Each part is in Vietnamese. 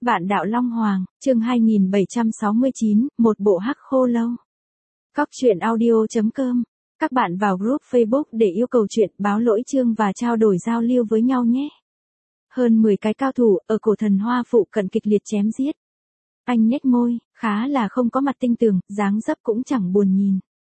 Vạn đạo Long Hoàng, chương 2769, một bộ hắc khô lâu. Cóc truyện audio.com. Các bạn vào group Facebook để yêu cầu chuyện, báo lỗi chương và trao đổi giao lưu với nhau nhé. Hơn 10 cái cao thủ ở cổ thần hoa phụ cận kịch liệt chém giết. Anh nhếch môi, khá là không có mặt tinh tường, dáng dấp cũng chẳng buồn nhìn.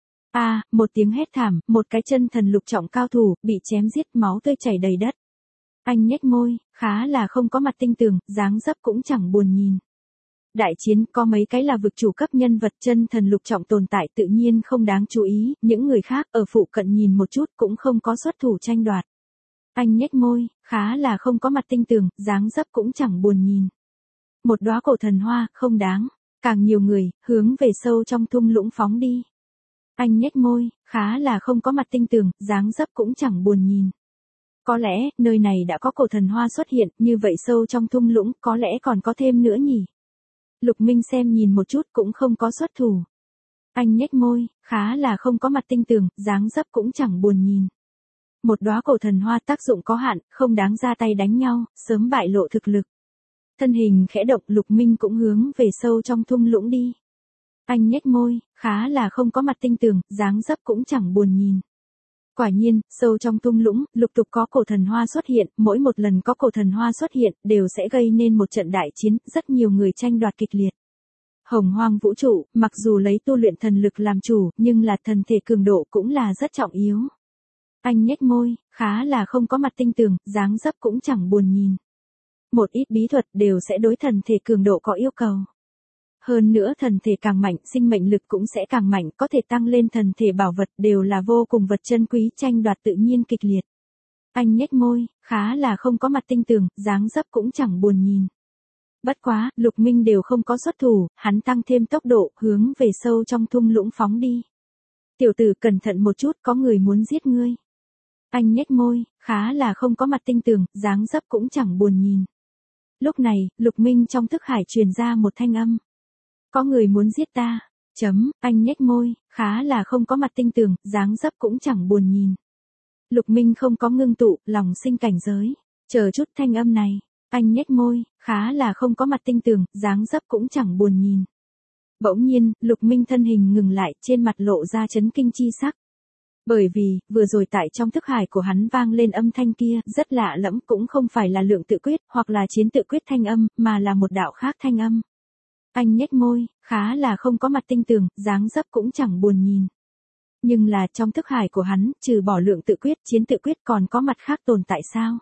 Một tiếng hét thảm, một cái chân thần lục trọng cao thủ, bị chém giết, máu tươi chảy đầy đất. Anh nhếch môi, khá là không có mặt tinh tường, dáng dấp cũng chẳng buồn nhìn. Đại chiến có mấy cái là vực chủ cấp nhân vật chân thần lục trọng tồn tại tự nhiên không đáng chú ý, những người khác ở phụ cận nhìn một chút cũng không có xuất thủ tranh đoạt. Anh nhếch môi, khá là không có mặt tinh tường, dáng dấp cũng chẳng buồn nhìn. Một đóa cổ thần hoa, không đáng, càng nhiều người, hướng về sâu trong thung lũng phóng đi. Anh nhếch môi, khá là không có mặt tinh tường, dáng dấp cũng chẳng buồn nhìn. Có lẽ, nơi này đã có cổ thần hoa xuất hiện, như vậy sâu trong thung lũng, có lẽ còn có thêm nữa nhỉ. Lục Minh xem nhìn một chút cũng không có xuất thủ. Anh nhếch môi, khá là không có mặt tinh tường, dáng dấp cũng chẳng buồn nhìn. Một đóa cổ thần hoa tác dụng có hạn, không đáng ra tay đánh nhau, sớm bại lộ thực lực. Thân hình khẽ động, Lục Minh cũng hướng về sâu trong thung lũng đi. Anh nhếch môi, khá là không có mặt tinh tường, dáng dấp cũng chẳng buồn nhìn. Quả nhiên, sâu trong thung lũng, lục tục có cổ thần hoa xuất hiện, mỗi một lần có cổ thần hoa xuất hiện, đều sẽ gây nên một trận đại chiến, rất nhiều người tranh đoạt kịch liệt. Hồng hoang vũ trụ, mặc dù lấy tu luyện thần lực làm chủ, nhưng là thần thể cường độ cũng là rất trọng yếu. Anh nhếch môi, khá là không có mặt tinh tường, dáng dấp cũng chẳng buồn nhìn. Một ít bí thuật đều sẽ đối thần thể cường độ có yêu cầu. Hơn nữa thần thể càng mạnh, sinh mệnh lực cũng sẽ càng mạnh, có thể tăng lên thần thể bảo vật đều là vô cùng vật chân quý, tranh đoạt tự nhiên kịch liệt. Anh nhếch môi, khá là không có mặt tinh tường, dáng dấp cũng chẳng buồn nhìn. Bất quá, Lục Minh đều không có xuất thủ, hắn tăng thêm tốc độ, hướng về sâu trong thung lũng phóng đi. Tiểu tử cẩn thận một chút, có người muốn giết ngươi. Anh nhếch môi, khá là không có mặt tinh tường, dáng dấp cũng chẳng buồn nhìn. Lúc này, Lục Minh trong thức hải truyền ra một thanh âm. Có người muốn giết ta. Anh nhếch môi, khá là không có mặt tinh tường, dáng dấp cũng chẳng buồn nhìn. Lục Minh không có ngưng tụ, lòng sinh cảnh giới. Chờ chút thanh âm này. Anh nhếch môi, khá là không có mặt tinh tường, dáng dấp cũng chẳng buồn nhìn. Bỗng nhiên, Lục Minh thân hình ngừng lại, trên mặt lộ ra chấn kinh chi sắc. Bởi vì, vừa rồi tại trong thức hải của hắn vang lên âm thanh kia, rất lạ lẫm, cũng không phải là lượng tự quyết, hoặc là chiến tự quyết thanh âm, mà là một đạo khác thanh âm. Anh nhếch môi, khá là không có mặt tinh tường, dáng dấp cũng chẳng buồn nhìn. Nhưng là trong thức hải của hắn, trừ bỏ lượng tự quyết, chiến tự quyết còn có mặt khác tồn tại sao?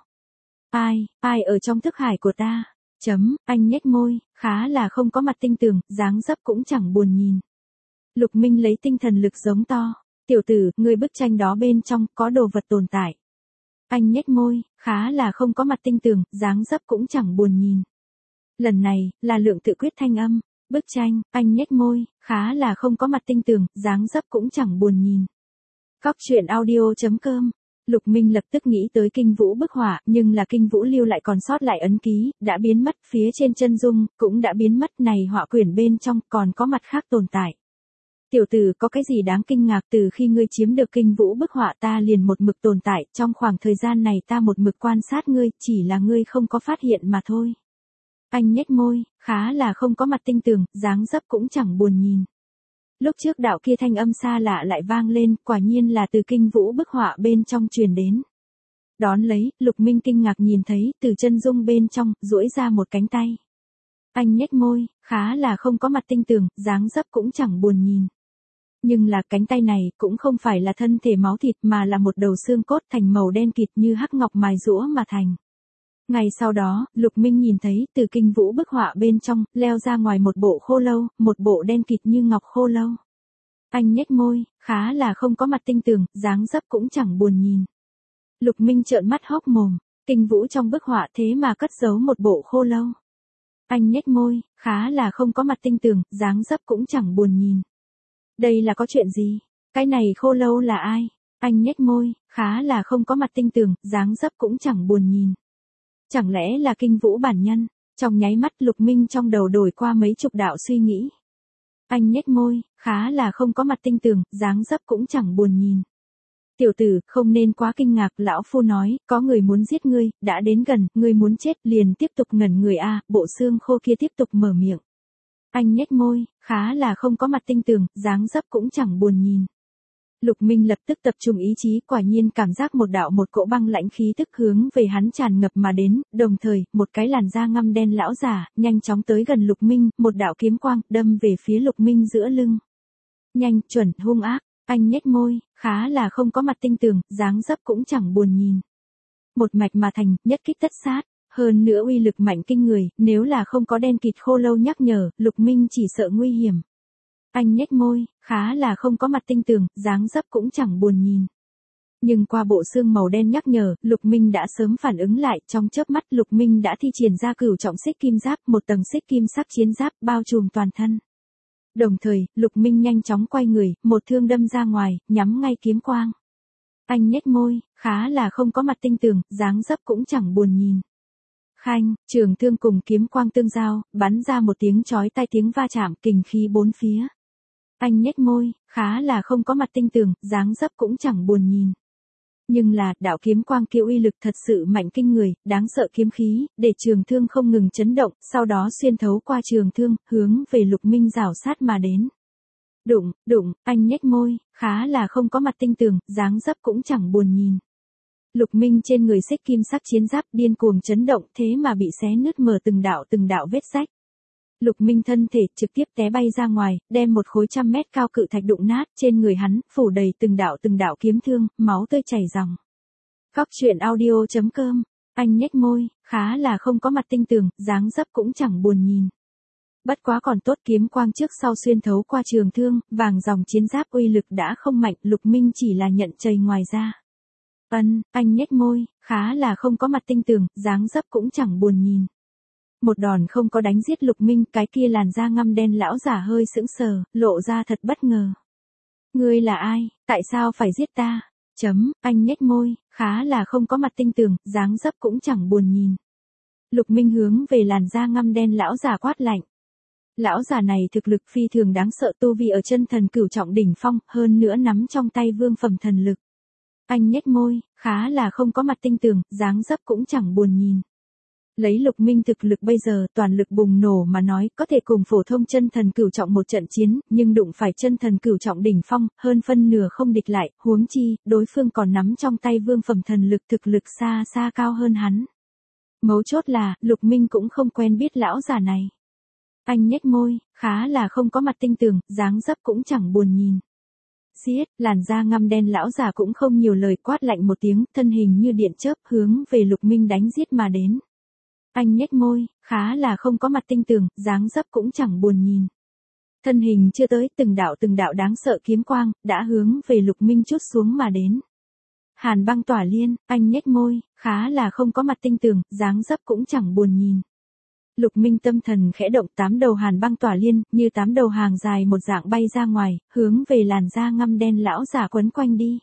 Ai ở trong thức hải của ta? Anh nhếch môi, khá là không có mặt tinh tường, dáng dấp cũng chẳng buồn nhìn. Lục Minh lấy tinh thần lực giống to. Tiểu tử, người bức tranh đó bên trong, có đồ vật tồn tại. Anh nhếch môi, khá là không có mặt tinh tường, dáng dấp cũng chẳng buồn nhìn. Lần này, là lượng tự quyết thanh âm. Bức tranh, anh nhếch môi, khá là không có mặt tinh tường, dáng dấp cũng chẳng buồn nhìn. Cóc truyện audio.com. Lục Minh lập tức nghĩ tới kinh vũ bức họa, nhưng là kinh vũ lưu lại còn sót lại ấn ký, đã biến mất, phía trên chân dung, cũng đã biến mất, này họa quyển bên trong, còn có mặt khác tồn tại. Tiểu tử, có cái gì đáng kinh ngạc, từ khi ngươi chiếm được kinh vũ bức họa ta liền một mực tồn tại, trong khoảng thời gian này ta một mực quan sát ngươi, chỉ là ngươi không có phát hiện mà thôi. Anh nhếch môi, khá là không có mặt tinh tường, dáng dấp cũng chẳng buồn nhìn. Lúc trước đạo kia thanh âm xa lạ lại vang lên, quả nhiên là từ kinh vũ bức họa bên trong truyền đến. Đón lấy, Lục Minh kinh ngạc nhìn thấy, từ chân dung bên trong, duỗi ra một cánh tay. Anh nhếch môi, khá là không có mặt tinh tường, dáng dấp cũng chẳng buồn nhìn. Nhưng là cánh tay này cũng không phải là thân thể máu thịt mà là một đầu xương cốt thành màu đen kịt như hắc ngọc mài giũa mà thành. Ngày sau đó, Lục Minh nhìn thấy từ kinh vũ bức họa bên trong, leo ra ngoài một bộ khô lâu, một bộ đen kịt như ngọc khô lâu. Anh nhếch môi, khá là không có mặt tinh tường, dáng dấp cũng chẳng buồn nhìn. Lục Minh trợn mắt hốc mồm, kinh vũ trong bức họa thế mà cất giấu một bộ khô lâu. Anh nhếch môi, khá là không có mặt tinh tường, dáng dấp cũng chẳng buồn nhìn. Đây là có chuyện gì? Cái này khô lâu là ai? Anh nhếch môi, khá là không có mặt tinh tường, dáng dấp cũng chẳng buồn nhìn. Chẳng lẽ là kinh vũ bản nhân? Trong nháy mắt Lục Minh trong đầu đổi qua mấy chục đạo suy nghĩ. Anh nhếch môi, khá là không có mặt tinh tường, dáng dấp cũng chẳng buồn nhìn. Tiểu tử, không nên quá kinh ngạc, lão phu nói, có người muốn giết ngươi, đã đến gần, ngươi muốn chết, liền tiếp tục ngẩn người a. Bộ xương khô kia tiếp tục mở miệng. Anh nhếch môi, khá là không có mặt tinh tường, dáng dấp cũng chẳng buồn nhìn. Lục Minh lập tức tập trung ý chí, quả nhiên cảm giác một cỗ băng lãnh khí tức hướng về hắn tràn ngập mà đến, đồng thời, một cái làn da ngăm đen lão giả, nhanh chóng tới gần Lục Minh, một đạo kiếm quang, đâm về phía Lục Minh giữa lưng. Nhanh, chuẩn, hung ác, anh nhếch môi, khá là không có mặt tinh tường, dáng dấp cũng chẳng buồn nhìn. Một mạch mà thành, nhất kích tất sát. Hơn nữa uy lực mạnh kinh người, nếu là không có đen kịt khô lâu nhắc nhở, Lục Minh chỉ sợ nguy hiểm. Anh nhếch môi, khá là không có mặt tinh tường, dáng dấp cũng chẳng buồn nhìn. Nhưng qua bộ xương màu đen nhắc nhở, Lục Minh đã sớm phản ứng lại, trong chớp mắt Lục Minh đã thi triển ra cửu trọng xích kim giáp, một tầng xích kim sắc chiến giáp bao trùm toàn thân. Đồng thời, Lục Minh nhanh chóng quay người, một thương đâm ra ngoài, nhắm ngay kiếm quang. Anh nhếch môi, khá là không có mặt tinh tường, dáng dấp cũng chẳng buồn nhìn. Khanh, trường thương cùng kiếm quang tương giao, bắn ra một tiếng chói tai, tiếng va chạm, kình khí bốn phía. Anh nhếch môi, khá là không có mặt tinh tường, dáng dấp cũng chẳng buồn nhìn. Nhưng là, đạo kiếm quang kia uy lực thật sự mạnh kinh người, đáng sợ kiếm khí, để trường thương không ngừng chấn động, sau đó xuyên thấu qua trường thương, hướng về Lục Minh rảo sát mà đến. Đụng, đụng, anh nhếch môi, khá là không có mặt tinh tường, dáng dấp cũng chẳng buồn nhìn. Lục Minh trên người xích kim sắc chiến giáp điên cuồng chấn động, thế mà bị xé nứt mở từng đạo vết rách. Lục Minh thân thể trực tiếp té bay ra ngoài, đem một khối 100 mét cao cự thạch đụng nát, trên người hắn phủ đầy từng đạo kiếm thương, máu tươi chảy ròng. Góc truyện audio.com. Anh nhếch môi, khá là không có mặt tinh tường, dáng dấp cũng chẳng buồn nhìn. Bất quá còn tốt, kiếm quang trước sau xuyên thấu qua trường thương, vàng dòng chiến giáp uy lực đã không mạnh, Lục Minh chỉ là nhận chầy ngoài ra. Anh nhếch môi, khá là không có mặt tinh tường, dáng dấp cũng chẳng buồn nhìn. Một đòn không có đánh giết Lục Minh, cái kia làn da ngăm đen lão giả hơi sững sờ, lộ ra thật bất ngờ. Ngươi là ai, tại sao phải giết ta? Anh nhếch môi, khá là không có mặt tinh tường, dáng dấp cũng chẳng buồn nhìn. Lục Minh hướng về làn da ngăm đen lão giả quát lạnh. Lão giả này thực lực phi thường đáng sợ, tu vi ở chân thần cửu trọng đỉnh phong, hơn nữa nắm trong tay vương phẩm thần lực. Anh nhếch môi, khá là không có mặt tinh tường, dáng dấp cũng chẳng buồn nhìn. Lấy Lục Minh thực lực bây giờ, toàn lực bùng nổ mà nói, có thể cùng phổ thông chân thần cửu trọng một trận chiến, nhưng đụng phải chân thần cửu trọng đỉnh phong, hơn phân nửa không địch lại, huống chi, đối phương còn nắm trong tay vương phẩm thần lực, thực lực xa xa cao hơn hắn. Mấu chốt là, Lục Minh cũng không quen biết lão giả này. Anh nhếch môi, khá là không có mặt tinh tường, dáng dấp cũng chẳng buồn nhìn. Giết, làn da ngăm đen lão giả cũng không nhiều lời, quát lạnh một tiếng, thân hình như điện chớp hướng về Lục Minh đánh giết mà đến. Anh nhếch môi, khá là không có mặt tinh tường, dáng dấp cũng chẳng buồn nhìn. Thân hình chưa tới, từng đạo đáng sợ kiếm quang, đã hướng về Lục Minh chút xuống mà đến. Hàn băng tỏa liên, anh nhếch môi, khá là không có mặt tinh tường, dáng dấp cũng chẳng buồn nhìn. Lục Minh tâm thần khẽ động, 8 đầu hàn băng tỏa liên, như 8 đầu hàng dài một dạng bay ra ngoài, hướng về làn da ngăm đen lão giả quấn quanh đi.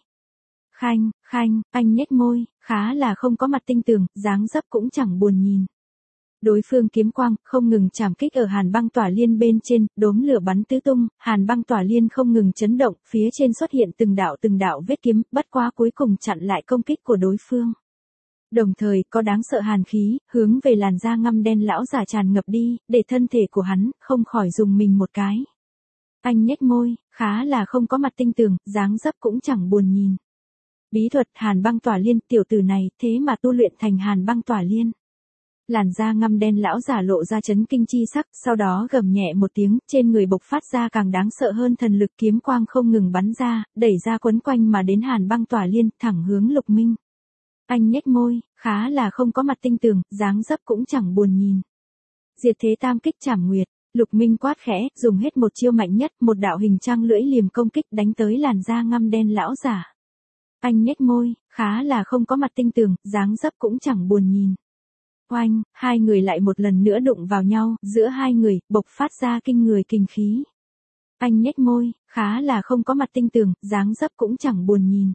Khanh, anh nhếch môi, khá là không có mặt tinh tường, dáng dấp cũng chẳng buồn nhìn. Đối phương kiếm quang không ngừng chạm kích ở hàn băng tỏa liên bên trên, đốm lửa bắn tứ tung, hàn băng tỏa liên không ngừng chấn động, phía trên xuất hiện từng đạo vết kiếm, bất quá cuối cùng chặn lại công kích của đối phương. Đồng thời, có đáng sợ hàn khí, hướng về làn da ngăm đen lão giả tràn ngập đi, để thân thể của hắn, không khỏi dùng mình một cái. Anh nhếch môi, khá là không có mặt tinh tường, dáng dấp cũng chẳng buồn nhìn. Bí thuật hàn băng tỏa liên, tiểu tử này, thế mà tu luyện thành hàn băng tỏa liên. Làn da ngăm đen lão giả lộ ra chấn kinh chi sắc, sau đó gầm nhẹ một tiếng, trên người bộc phát ra càng đáng sợ hơn thần lực, kiếm quang không ngừng bắn ra, đẩy ra quấn quanh mà đến hàn băng tỏa liên, thẳng hướng Lục Minh. Anh nhếch môi, khá là không có mặt tinh tường, dáng dấp cũng chẳng buồn nhìn. Diệt thế tam kích trảm nguyệt, Lục Minh quát khẽ, dùng hết một chiêu mạnh nhất, một đạo hình trăng lưỡi liềm công kích đánh tới làn da ngăm đen lão giả. Anh nhếch môi, khá là không có mặt tinh tường, dáng dấp cũng chẳng buồn nhìn. Oanh, hai người lại một lần nữa đụng vào nhau, giữa hai người, bộc phát ra kinh người kinh khí. Anh nhếch môi, khá là không có mặt tinh tường, dáng dấp cũng chẳng buồn nhìn.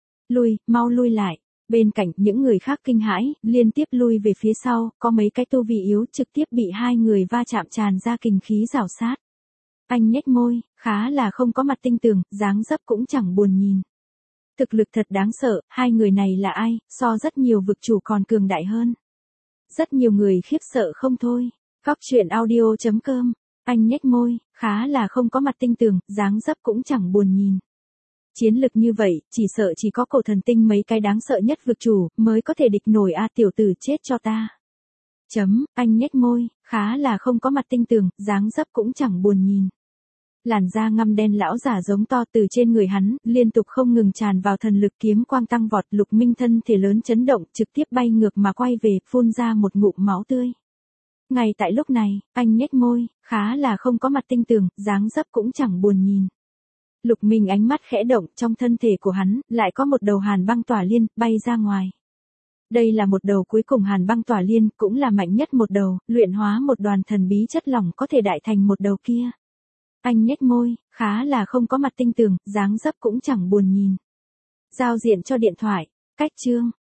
Mau lui lại. Bên cạnh, những người khác kinh hãi, liên tiếp lui về phía sau, có mấy cái tu vi yếu trực tiếp bị hai người va chạm tràn ra kinh khí rào sát. Anh nhếch môi, khá là không có mặt tinh tường, dáng dấp cũng chẳng buồn nhìn. Thực lực thật đáng sợ, hai người này là ai, so rất nhiều vực chủ còn cường đại hơn. Rất nhiều người khiếp sợ không thôi. Cóc truyện audio.com, anh nhếch môi, khá là không có mặt tinh tường, dáng dấp cũng chẳng buồn nhìn. Chiến lực như vậy, chỉ sợ chỉ có cổ thần tinh mấy cái đáng sợ nhất vực chủ, mới có thể địch nổi a tiểu tử chết cho ta. Anh nhếch môi, khá là không có mặt tinh tường, dáng dấp cũng chẳng buồn nhìn. Làn da ngăm đen lão giả giống to từ trên người hắn, liên tục không ngừng tràn vào thần lực kiếm quang tăng vọt, Lục Minh thân thể lớn chấn động, trực tiếp bay ngược mà quay về, phun ra một ngụm máu tươi. Ngay tại lúc này, anh nhếch môi, khá là không có mặt tinh tường, dáng dấp cũng chẳng buồn nhìn. Lục Minh ánh mắt khẽ động, trong thân thể của hắn, lại có một đầu hàn băng tỏa liên, bay ra ngoài. Đây là một đầu cuối cùng hàn băng tỏa liên, cũng là mạnh nhất một đầu, luyện hóa một đoàn thần bí chất lỏng có thể đại thành một đầu kia. Anh nhếch môi, khá là không có mặt tinh tường, dáng dấp cũng chẳng buồn nhìn. Giao diện cho điện thoại, cách chương.